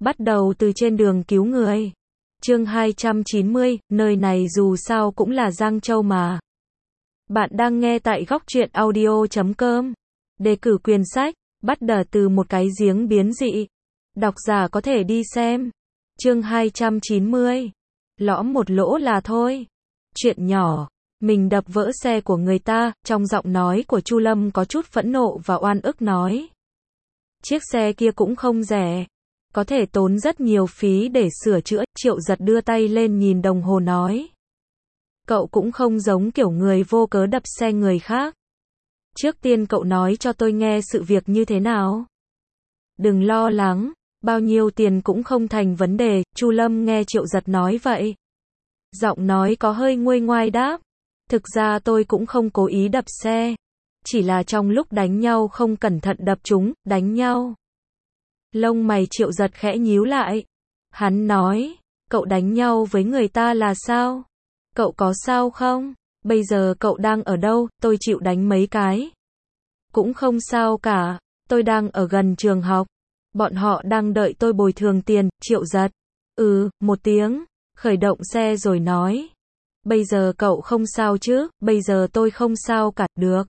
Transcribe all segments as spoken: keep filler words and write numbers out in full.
Bắt đầu từ trên đường cứu người. Chương hai trăm chín mươi, nơi này dù sao cũng là Giang Châu mà. Bạn đang nghe tại góc truyện audio chấm com. Đề cử quyển sách, bắt đầu từ một cái giếng biến dị. Độc giả có thể đi xem. Chương hai trăm chín mươi. Lõm một lỗ là thôi. Chuyện nhỏ. Mình đập vỡ xe của người ta, trong giọng nói của Chu Lâm có chút phẫn nộ và oan ức nói. Chiếc xe kia cũng không rẻ. Có thể tốn rất nhiều phí để sửa chữa. Triệu Giật đưa tay lên nhìn đồng hồ nói. Cậu cũng không giống kiểu người vô cớ đập xe người khác. Trước tiên cậu nói cho tôi nghe sự việc như thế nào. Đừng lo lắng, bao nhiêu tiền cũng không thành vấn đề. Chu Lâm nghe Triệu Giật nói vậy. Giọng nói có hơi nguôi ngoai đáp. Thực ra tôi cũng không cố ý đập xe. Chỉ là trong lúc đánh nhau không cẩn thận đập chúng, đánh nhau. Lông mày Triệu Giật khẽ nhíu lại. Hắn nói, cậu đánh nhau với người ta là sao? Cậu có sao không? Bây giờ cậu đang ở đâu? Tôi chịu đánh mấy cái. Cũng không sao cả, tôi đang ở gần trường học. Bọn họ đang đợi tôi bồi thường tiền. Triệu Giật. Ừ, một tiếng. Khởi động xe rồi nói. Bây giờ cậu không sao chứ? Bây giờ tôi không sao cả. Được.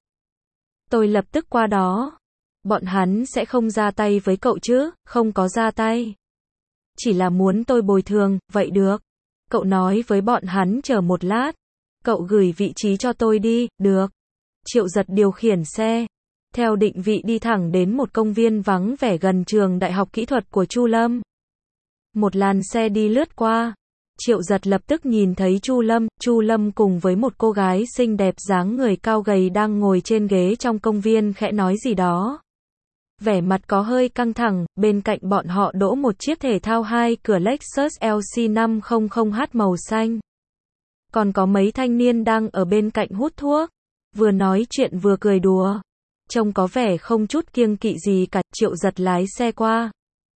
Tôi lập tức qua đó. Bọn hắn sẽ không ra tay với cậu chứ? Không có ra tay. Chỉ là muốn tôi bồi thường, vậy được. Cậu nói với bọn hắn chờ một lát. Cậu gửi vị trí cho tôi đi, được. Triệu Giật điều khiển xe. Theo định vị đi thẳng đến một công viên vắng vẻ gần trường Đại học Kỹ thuật của Chu Lâm. Một làn xe đi lướt qua. Triệu Giật lập tức nhìn thấy Chu Lâm. Chu Lâm cùng với một cô gái xinh đẹp dáng người cao gầy đang ngồi trên ghế trong công viên khẽ nói gì đó. Vẻ mặt có hơi căng thẳng, bên cạnh bọn họ đỗ một chiếc thể thao hai cửa Lexus L C năm trăm H màu xanh. Còn có mấy thanh niên đang ở bên cạnh hút thuốc, vừa nói chuyện vừa cười đùa. Trông có vẻ không chút kiêng kỵ gì cả. Triệu Giật lái xe qua.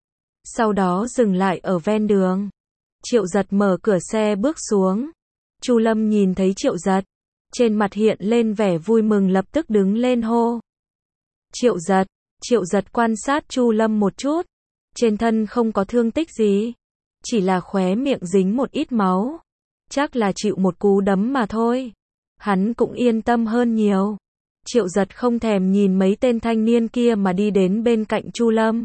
Sau đó dừng lại ở ven đường. Triệu Giật mở cửa xe bước xuống. Chu Lâm nhìn thấy Triệu Giật. Trên mặt hiện lên vẻ vui mừng lập tức đứng lên hô. Triệu Giật. Triệu Giật quan sát Chu Lâm một chút. Trên thân không có thương tích gì. Chỉ là khóe miệng dính một ít máu. Chắc là chịu một cú đấm mà thôi. Hắn cũng yên tâm hơn nhiều. Triệu Giật không thèm nhìn mấy tên thanh niên kia mà đi đến bên cạnh Chu Lâm.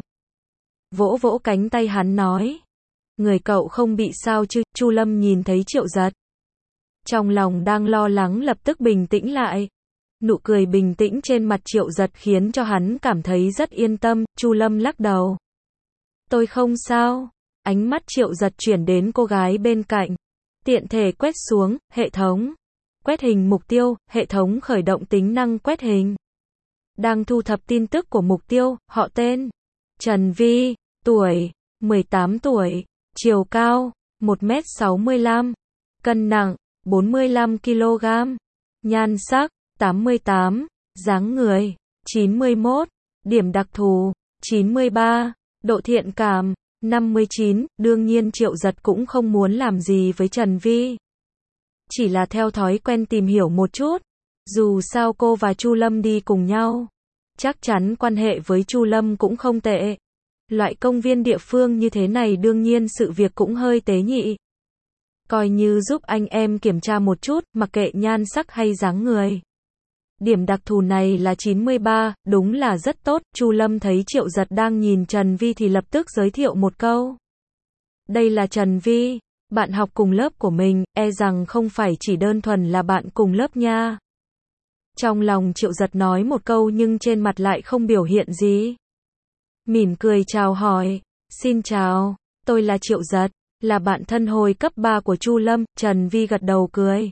Vỗ vỗ cánh tay hắn nói. Người cậu không bị sao chứ? Chu Lâm nhìn thấy Triệu Giật. Trong lòng đang lo lắng lập tức bình tĩnh lại. Nụ cười bình tĩnh trên mặt Triệu Giật khiến cho hắn cảm thấy rất yên tâm. Chu Lâm lắc đầu. Tôi không sao. Ánh mắt Triệu Giật chuyển đến cô gái bên cạnh. Tiện thể quét xuống, hệ thống. Quét hình mục tiêu, hệ thống khởi động tính năng quét hình. Đang thu thập tin tức của mục tiêu, họ tên. Trần Vi, tuổi, mười tám tuổi, chiều cao, một mét sáu mươi lăm, cân nặng, bốn mươi lăm ki lô gam, nhan sắc, tám mươi tám, dáng người, chín mươi mốt, điểm đặc thù, chín mươi ba, độ thiện cảm, năm mươi chín, đương nhiên Triệu Giật cũng không muốn làm gì với Trần Vi. Chỉ là theo thói quen tìm hiểu một chút. Dù sao cô và Chu Lâm đi cùng nhau. Chắc chắn quan hệ với Chu Lâm cũng không tệ. Loại công viên địa phương như thế này đương nhiên sự việc cũng hơi tế nhị. Coi như giúp anh em kiểm tra một chút, mặc kệ nhan sắc hay dáng người. Điểm đặc thù này là chín mươi ba, đúng là rất tốt. Chu Lâm thấy Triệu Giật đang nhìn Trần Vi thì lập tức giới thiệu một câu. Đây là Trần Vi, bạn học cùng lớp của mình, e rằng không phải chỉ đơn thuần là bạn cùng lớp nha. Trong lòng Triệu Giật nói một câu nhưng trên mặt lại không biểu hiện gì. Mỉm cười chào hỏi. Xin chào, tôi là Triệu Giật, là bạn thân hồi cấp ba của Chu Lâm. Trần Vi gật đầu cười.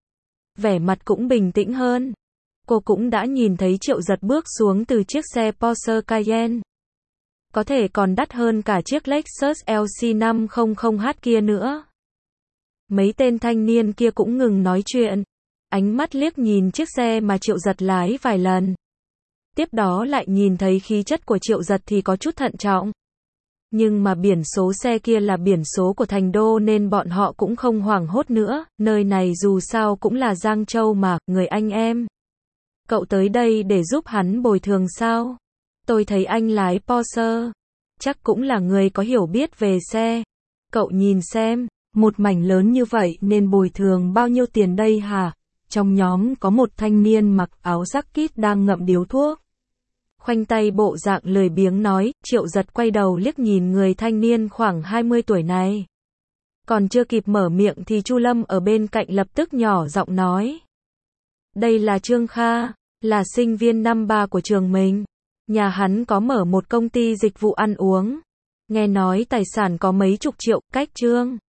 Vẻ mặt cũng bình tĩnh hơn. Cô cũng đã nhìn thấy Triệu Giật bước xuống từ chiếc xe Porsche Cayenne. Có thể còn đắt hơn cả chiếc Lexus L C năm trăm H kia nữa. Mấy tên thanh niên kia cũng ngừng nói chuyện. Ánh mắt liếc nhìn chiếc xe mà Triệu Giật lái vài lần. Tiếp đó lại nhìn thấy khí chất của Triệu Giật thì có chút thận trọng. Nhưng mà biển số xe kia là biển số của thành đô nên bọn họ cũng không hoảng hốt nữa. Nơi này dù sao cũng là Giang Châu mà, người anh em. Cậu tới đây để giúp hắn bồi thường sao? Tôi thấy anh lái Porsche. chắc cũng là người có hiểu biết về xe. Cậu nhìn xem, một mảnh lớn như vậy nên bồi thường bao nhiêu tiền đây hả? Trong nhóm có một thanh niên mặc áo jacket đang ngậm điếu thuốc. Khoanh tay bộ dạng lười biếng nói, Triệu Giật quay đầu liếc nhìn người thanh niên khoảng hai mươi tuổi này. Còn chưa kịp mở miệng thì Chu Lâm ở bên cạnh lập tức nhỏ giọng nói. Đây là Trương Kha, là sinh viên năm ba của trường mình. Nhà hắn có mở một công ty dịch vụ ăn uống. Nghe nói tài sản có mấy chục triệu, cách Trương